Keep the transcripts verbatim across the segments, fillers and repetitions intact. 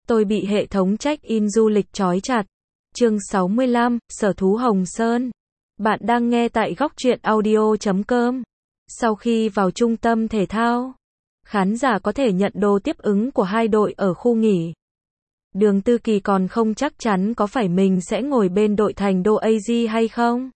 Tôi bị hệ thống check-in du lịch trói chặt. Chương sáu mươi lăm, Sở thú Hồng Sơn. Bạn đang nghe tại góc truyện audio chấm com. Sau khi vào trung tâm thể thao, khán giả có thể nhận đồ tiếp ứng của hai đội ở khu nghỉ. Đường Tư Kỳ còn không chắc chắn có phải mình sẽ ngồi bên đội Thành Đô a giê hay không.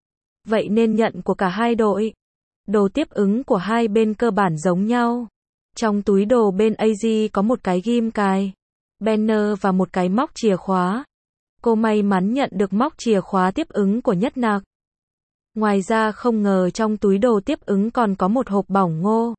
Vậy nên nhận của cả hai đội. Đồ tiếp ứng của hai bên cơ bản giống nhau. Trong túi đồ bên a giê có một cái ghim cài, banner và một cái móc chìa khóa. Cô may mắn nhận được móc chìa khóa tiếp ứng của Nhất Nạc. Ngoài ra không ngờ trong túi đồ tiếp ứng còn có một hộp bỏng ngô.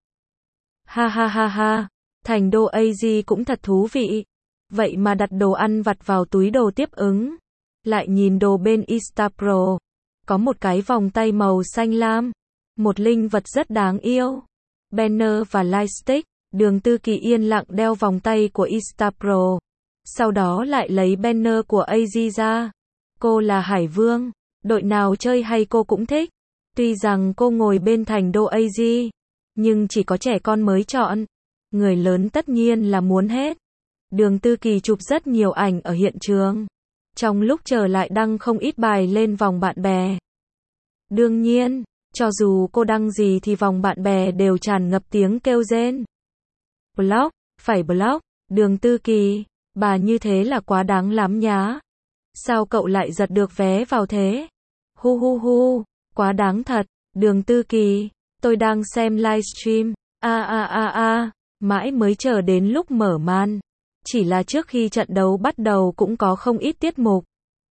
Ha ha ha ha, Thành Đô a giê cũng thật thú vị. Vậy mà đặt đồ ăn vặt vào túi đồ tiếp ứng. Lại nhìn đồ bên Instapro. Có một cái vòng tay màu xanh lam. Một linh vật rất đáng yêu. Banner và lightstick. Đường Tư Kỳ yên lặng đeo vòng tay của Instapro. Sau đó lại lấy banner của a giê ra. Cô là Hải Vương. Đội nào chơi hay cô cũng thích. Tuy rằng cô ngồi bên Thành Đô a giê. Nhưng chỉ có trẻ con mới chọn. Người lớn tất nhiên là muốn hết. Đường Tư Kỳ chụp rất nhiều ảnh ở hiện trường. Trong lúc chờ lại đăng không ít bài lên vòng bạn bè. Đương nhiên, cho dù cô đăng gì thì vòng bạn bè đều tràn ngập tiếng kêu rên. Blog, phải blog, Đường Tư Kỳ, bà như thế là quá đáng lắm nhá. Sao cậu lại giật được vé vào thế? Hu hu hu, quá đáng thật, Đường Tư Kỳ, tôi đang xem livestream, a a a a, mãi mới chờ đến lúc mở màn. Chỉ là trước khi trận đấu bắt đầu cũng có không ít tiết mục.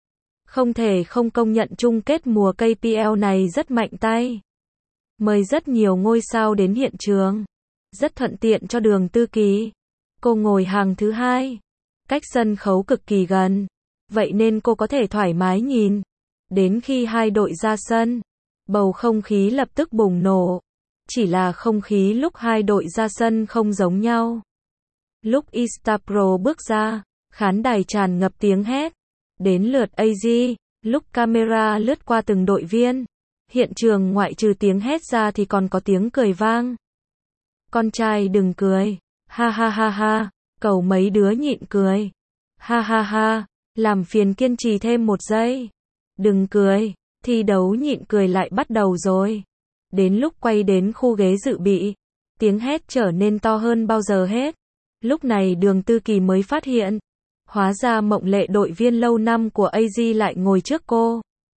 Không thể không công nhận chung kết mùa ca pê lờ này rất mạnh tay. Mời rất nhiều ngôi sao đến hiện trường. Rất thuận tiện cho Đường Tư Kỳ. Cô ngồi hàng thứ hai. Cách sân khấu cực kỳ gần. Vậy nên cô có thể thoải mái nhìn. Đến khi hai đội ra sân, bầu không khí lập tức bùng nổ. Chỉ là không khí lúc hai đội ra sân không giống nhau. Lúc Instapro bước ra, khán đài tràn ngập tiếng hét. Đến lượt a giê, lúc camera lướt qua từng đội viên, hiện trường ngoại trừ tiếng hét ra thì còn có tiếng cười vang. Con trai đừng cười, ha ha ha ha, cầu mấy đứa nhịn cười. Ha ha ha, làm phiền kiên trì thêm một giây. Đừng cười, thi đấu nhịn cười lại bắt đầu rồi. Đến lúc quay đến khu ghế dự bị, tiếng hét trở nên to hơn bao giờ hết. Lúc này Đường Tư Kỳ mới phát hiện, hóa ra Mộng Lệ đội viên lâu năm của a giê lại ngồi trước cô.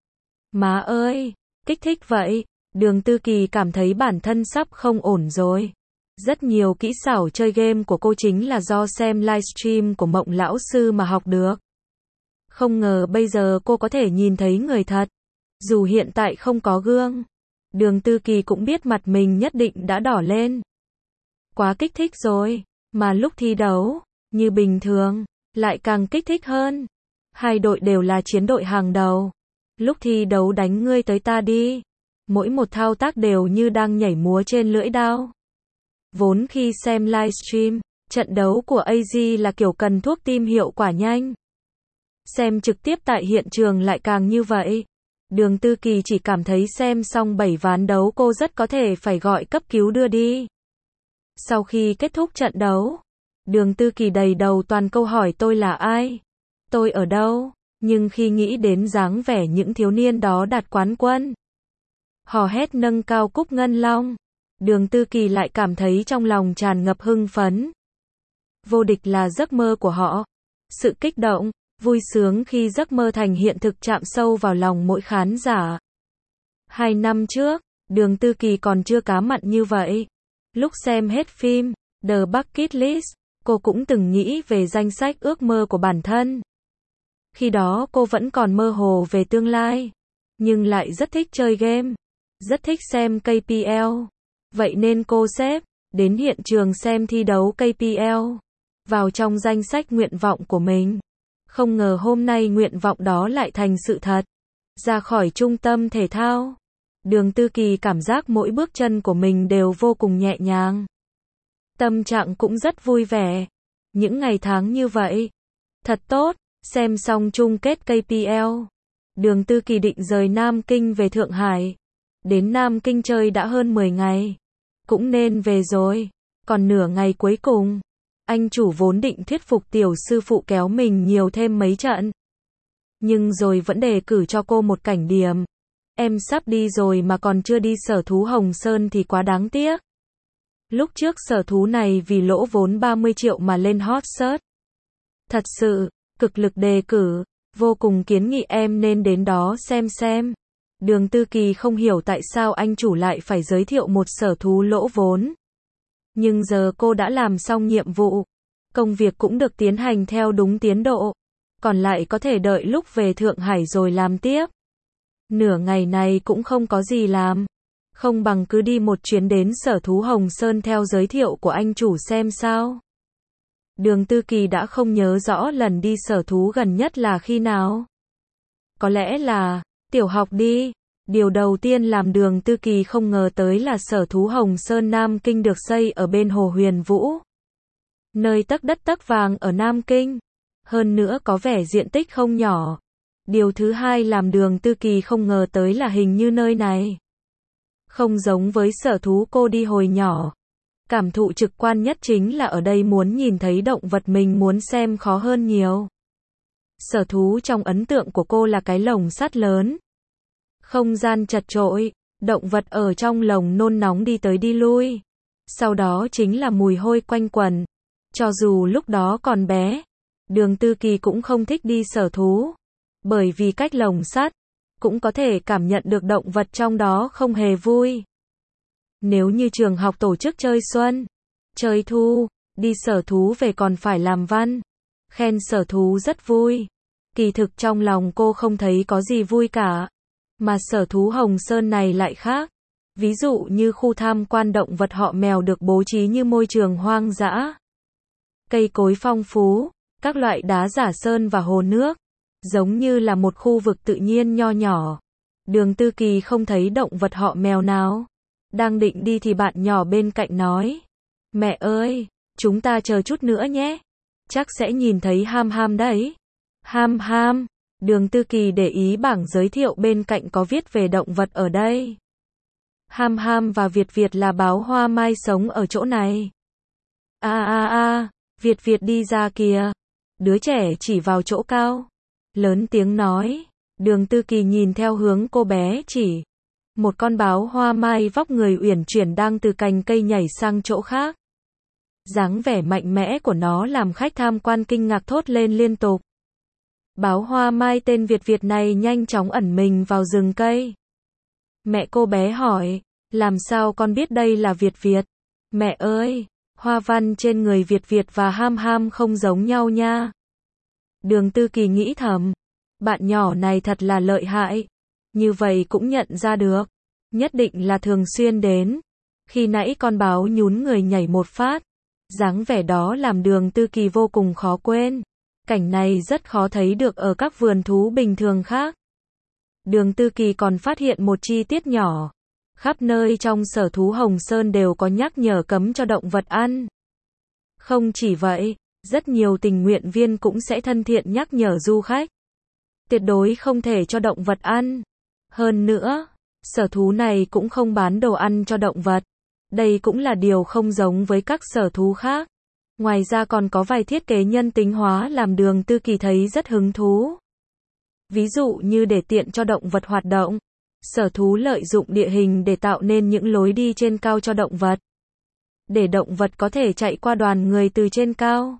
Má ơi, kích thích vậy, Đường Tư Kỳ cảm thấy bản thân sắp không ổn rồi. Rất nhiều kỹ xảo chơi game của cô chính là do xem livestream của Mộng lão sư mà học được. Không ngờ bây giờ cô có thể nhìn thấy người thật. Dù hiện tại không có gương, Đường Tư Kỳ cũng biết mặt mình nhất định đã đỏ lên. Quá kích thích rồi, mà lúc thi đấu, như bình thường, lại càng kích thích hơn. Hai đội đều là chiến đội hàng đầu. Lúc thi đấu đánh ngươi tới ta đi. Mỗi một thao tác đều như đang nhảy múa trên lưỡi dao. Vốn khi xem livestream, trận đấu của a giê là kiểu cần thuốc tim hiệu quả nhanh. Xem trực tiếp tại hiện trường lại càng như vậy. Đường Tư Kỳ chỉ cảm thấy xem xong bảy ván đấu cô rất có thể phải gọi cấp cứu đưa đi. Sau khi kết thúc trận đấu, Đường Tư Kỳ đầy đầu toàn câu hỏi tôi là ai? Tôi ở đâu? Nhưng khi nghĩ đến dáng vẻ những thiếu niên đó đạt quán quân, hò hét nâng cao cúp ngân long, Đường Tư Kỳ lại cảm thấy trong lòng tràn ngập hưng phấn. Vô địch là giấc mơ của họ. Sự kích động, vui sướng khi giấc mơ thành hiện thực chạm sâu vào lòng mỗi khán giả. Hai năm trước, Đường Tư Kỳ còn chưa cá mặn như vậy. Lúc xem hết phim The Bucket List, cô cũng từng nghĩ về danh sách ước mơ của bản thân. Khi đó cô vẫn còn mơ hồ về tương lai, nhưng lại rất thích chơi game, rất thích xem ca pê lờ. Vậy nên cô xếp đến hiện trường xem thi đấu ca pê lờ vào trong danh sách nguyện vọng của mình. Không ngờ hôm nay nguyện vọng đó lại thành sự thật. Ra khỏi trung tâm thể thao, Đường Tư Kỳ cảm giác mỗi bước chân của mình đều vô cùng nhẹ nhàng. Tâm trạng cũng rất vui vẻ. Những ngày tháng như vậy, thật tốt. Xem xong chung kết ca pê lờ, Đường Tư Kỳ định rời Nam Kinh về Thượng Hải. Đến Nam Kinh chơi đã hơn mười ngày. Cũng nên về rồi. Còn nửa ngày cuối cùng, Anh chủ vốn định thuyết phục tiểu sư phụ kéo mình nhiều thêm mấy trận. Nhưng rồi vẫn đề cử cho cô một cảnh điểm. Em sắp đi rồi mà còn chưa đi sở thú Hồng Sơn thì quá đáng tiếc. Lúc trước sở thú này vì lỗ vốn ba mươi triệu mà lên hot search. Thật sự, cực lực đề cử, vô cùng kiến nghị em nên đến đó xem xem. Đường Tư Kỳ không hiểu tại sao anh chủ lại phải giới thiệu một sở thú lỗ vốn. Nhưng giờ cô đã làm xong nhiệm vụ. Công việc cũng được tiến hành theo đúng tiến độ. Còn lại có thể đợi lúc về Thượng Hải rồi làm tiếp. Nửa ngày này cũng không có gì làm. Không bằng cứ đi một chuyến đến sở thú Hồng Sơn theo giới thiệu của anh chủ xem sao. Đường Tư Kỳ đã không nhớ rõ lần đi sở thú gần nhất là khi nào. Có lẽ là tiểu học đi. Điều đầu tiên làm Đường Tư Kỳ không ngờ tới là sở thú Hồng Sơn Nam Kinh được xây ở bên Hồ Huyền Vũ. Nơi tấc đất tấc vàng ở Nam Kinh. Hơn nữa có vẻ diện tích không nhỏ. Điều thứ hai làm Đường Tư Kỳ không ngờ tới là hình như nơi này không giống với sở thú cô đi hồi nhỏ. Cảm thụ trực quan nhất chính là ở đây muốn nhìn thấy động vật mình muốn xem khó hơn nhiều. Sở thú trong ấn tượng của cô là cái lồng sắt lớn. Không gian chật chội, động vật ở trong lồng nôn nóng đi tới đi lui. Sau đó chính là mùi hôi quanh quẩn. Cho dù lúc đó còn bé, Đường Tư Kỳ cũng không thích đi sở thú. Bởi vì cách lồng sắt, cũng có thể cảm nhận được động vật trong đó không hề vui. Nếu như trường học tổ chức chơi xuân, chơi thu, đi sở thú về còn phải làm văn, khen sở thú rất vui. Kỳ thực trong lòng cô không thấy có gì vui cả. Mà sở thú Hồng Sơn này lại khác. Ví dụ như khu tham quan động vật họ mèo được bố trí như môi trường hoang dã. Cây cối phong phú, các loại đá giả sơn và hồ nước. Giống như là một khu vực tự nhiên nho nhỏ. Đường Tư Kỳ không thấy động vật họ mèo nào. Đang định đi thì bạn nhỏ bên cạnh nói. Mẹ ơi, chúng ta chờ chút nữa nhé. Chắc sẽ nhìn thấy Ham Ham đấy. Ham Ham. Đường Tư Kỳ để ý bảng giới thiệu bên cạnh có viết về động vật ở đây. Ham Ham và Việt Việt là báo hoa mai sống ở chỗ này. A a a, Việt Việt đi ra kìa. Đứa trẻ chỉ vào chỗ cao. Lớn tiếng nói. Đường Tư Kỳ nhìn theo hướng cô bé chỉ. Một con báo hoa mai vóc người uyển chuyển đang từ cành cây nhảy sang chỗ khác. Dáng vẻ mạnh mẽ của nó làm khách tham quan kinh ngạc thốt lên liên tục. Báo hoa mai tên Việt Việt này nhanh chóng ẩn mình vào rừng cây. Mẹ cô bé hỏi, làm sao con biết đây là Việt Việt? Mẹ ơi, hoa văn trên người Việt Việt và Ham Ham không giống nhau nha. Đường Tư Kỳ nghĩ thầm, bạn nhỏ này thật là lợi hại. Như vậy cũng nhận ra được, nhất định là thường xuyên đến. Khi nãy con báo nhún người nhảy một phát, dáng vẻ đó làm Đường Tư Kỳ vô cùng khó quên. Cảnh này rất khó thấy được ở các vườn thú bình thường khác. Đường Tư Kỳ còn phát hiện một chi tiết nhỏ. Khắp nơi trong sở thú Hồng Sơn đều có nhắc nhở cấm cho động vật ăn. Không chỉ vậy, rất nhiều tình nguyện viên cũng sẽ thân thiện nhắc nhở du khách. Tuyệt đối không thể cho động vật ăn. Hơn nữa, sở thú này cũng không bán đồ ăn cho động vật. Đây cũng là điều không giống với các sở thú khác. Ngoài ra còn có vài thiết kế nhân tính hóa làm Đường Tư Kỳ thấy rất hứng thú. Ví dụ như để tiện cho động vật hoạt động, sở thú lợi dụng địa hình để tạo nên những lối đi trên cao cho động vật. Để động vật có thể chạy qua đoàn người từ trên cao.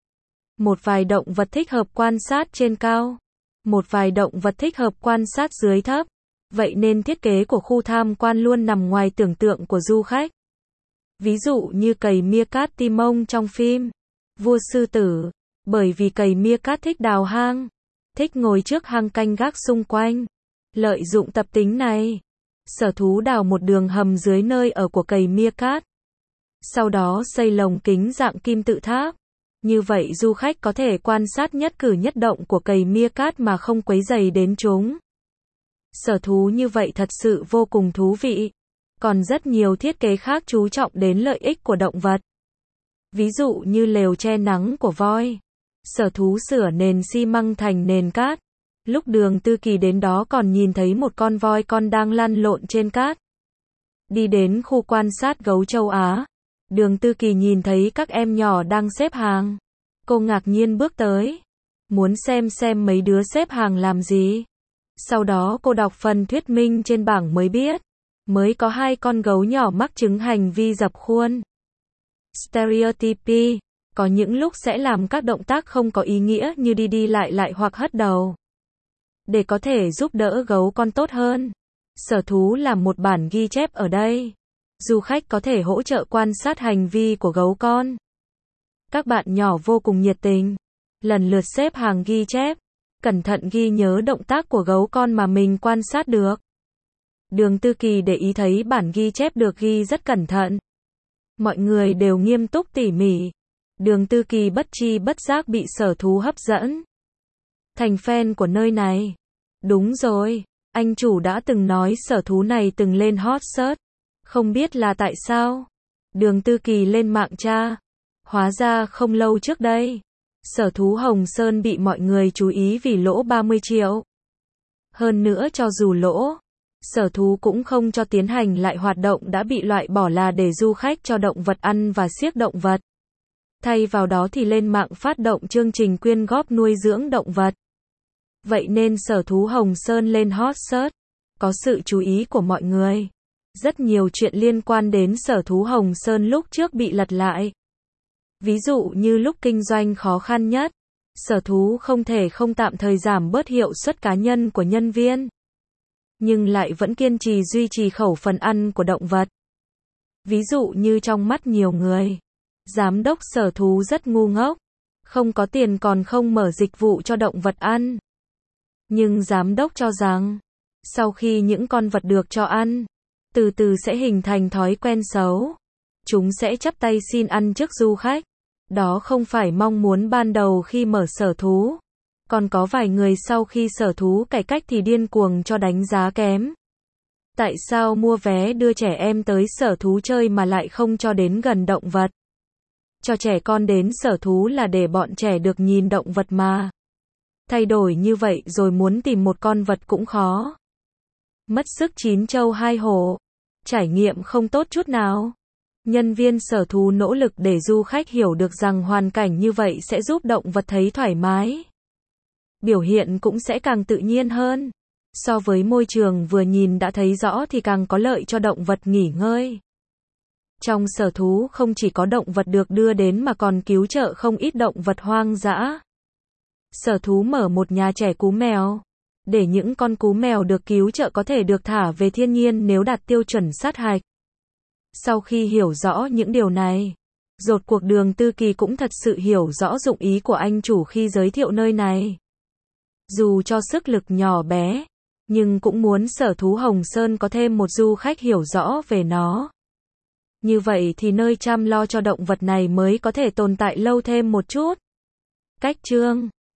Một vài động vật thích hợp quan sát trên cao. Một vài động vật thích hợp quan sát dưới thấp. Vậy nên thiết kế của khu tham quan luôn nằm ngoài tưởng tượng của du khách. Ví dụ như cầy meerkat Timon trong phim Vua Sư Tử, bởi vì cầy meerkat thích đào hang, thích ngồi trước hang canh gác xung quanh. Lợi dụng tập tính này, sở thú đào một đường hầm dưới nơi ở của cầy meerkat. Sau đó xây lồng kính dạng kim tự tháp. Như vậy du khách có thể quan sát nhất cử nhất động của cầy meerkat mà không quấy rầy đến chúng. Sở thú như vậy thật sự vô cùng thú vị. Còn rất nhiều thiết kế khác chú trọng đến lợi ích của động vật. Ví dụ như lều che nắng của voi. Sở thú sửa nền xi măng thành nền cát. Lúc Đường Tư Kỳ đến đó còn nhìn thấy một con voi con đang lăn lộn trên cát. Đi đến khu quan sát gấu châu Á. Đường Tư Kỳ nhìn thấy các em nhỏ đang xếp hàng. Cô ngạc nhiên bước tới. Muốn xem xem mấy đứa xếp hàng làm gì. Sau đó cô đọc phần thuyết minh trên bảng mới biết. Mới có hai con gấu nhỏ mắc chứng hành vi dập khuôn. Stereotypy. Có những lúc sẽ làm các động tác không có ý nghĩa như đi đi lại lại hoặc hất đầu. Để có thể giúp đỡ gấu con tốt hơn, sở thú làm một bản ghi chép ở đây. Du khách có thể hỗ trợ quan sát hành vi của gấu con. Các bạn nhỏ vô cùng nhiệt tình, lần lượt xếp hàng ghi chép, cẩn thận ghi nhớ động tác của gấu con mà mình quan sát được. Đường Tư Kỳ để ý thấy bản ghi chép được ghi rất cẩn thận. Mọi người đều nghiêm túc tỉ mỉ. Đường Tư Kỳ bất tri bất giác bị sở thú hấp dẫn. Thành fan của nơi này. Đúng rồi, anh chủ đã từng nói sở thú này từng lên hot search. Không biết là tại sao. Đường Tư Kỳ lên mạng tra. Hóa ra không lâu trước đây, sở thú Hồng Sơn bị mọi người chú ý vì lỗ ba mươi triệu. Hơn nữa cho dù lỗ, sở thú cũng không cho tiến hành lại hoạt động đã bị loại bỏ là để du khách cho động vật ăn và siếc động vật. Thay vào đó thì lên mạng phát động chương trình quyên góp nuôi dưỡng động vật. Vậy nên sở thú Hồng Sơn lên hot search, có sự chú ý của mọi người. Rất nhiều chuyện liên quan đến sở thú Hồng Sơn lúc trước bị lật lại. Ví dụ như lúc kinh doanh khó khăn nhất, sở thú không thể không tạm thời giảm bớt hiệu suất cá nhân của nhân viên, nhưng lại vẫn kiên trì duy trì khẩu phần ăn của động vật. Ví dụ như trong mắt nhiều người, giám đốc sở thú rất ngu ngốc, không có tiền còn không mở dịch vụ cho động vật ăn. Nhưng giám đốc cho rằng, sau khi những con vật được cho ăn, từ từ sẽ hình thành thói quen xấu. Chúng sẽ chắp tay xin ăn trước du khách. Đó không phải mong muốn ban đầu khi mở sở thú. Còn có vài người sau khi sở thú cải cách thì điên cuồng cho đánh giá kém. Tại sao mua vé đưa trẻ em tới sở thú chơi mà lại không cho đến gần động vật? Cho trẻ con đến sở thú là để bọn trẻ được nhìn động vật mà. Thay đổi như vậy rồi muốn tìm một con vật cũng khó. Mất sức chín châu hai hổ. Trải nghiệm không tốt chút nào. Nhân viên sở thú nỗ lực để du khách hiểu được rằng hoàn cảnh như vậy sẽ giúp động vật thấy thoải mái. Biểu hiện cũng sẽ càng tự nhiên hơn. So với môi trường vừa nhìn đã thấy rõ thì càng có lợi cho động vật nghỉ ngơi. Trong sở thú không chỉ có động vật được đưa đến mà còn cứu trợ không ít động vật hoang dã. Sở thú mở một nhà trẻ cú mèo, để những con cú mèo được cứu trợ có thể được thả về thiên nhiên nếu đạt tiêu chuẩn sát hạch. Sau khi hiểu rõ những điều này, rốt cuộc Đường Tư Kỳ cũng thật sự hiểu rõ dụng ý của anh chủ khi giới thiệu nơi này. Dù cho sức lực nhỏ bé, nhưng cũng muốn sở thú Hồng Sơn có thêm một du khách hiểu rõ về nó. Như vậy thì nơi chăm lo cho động vật này mới có thể tồn tại lâu thêm một chút. Cách chương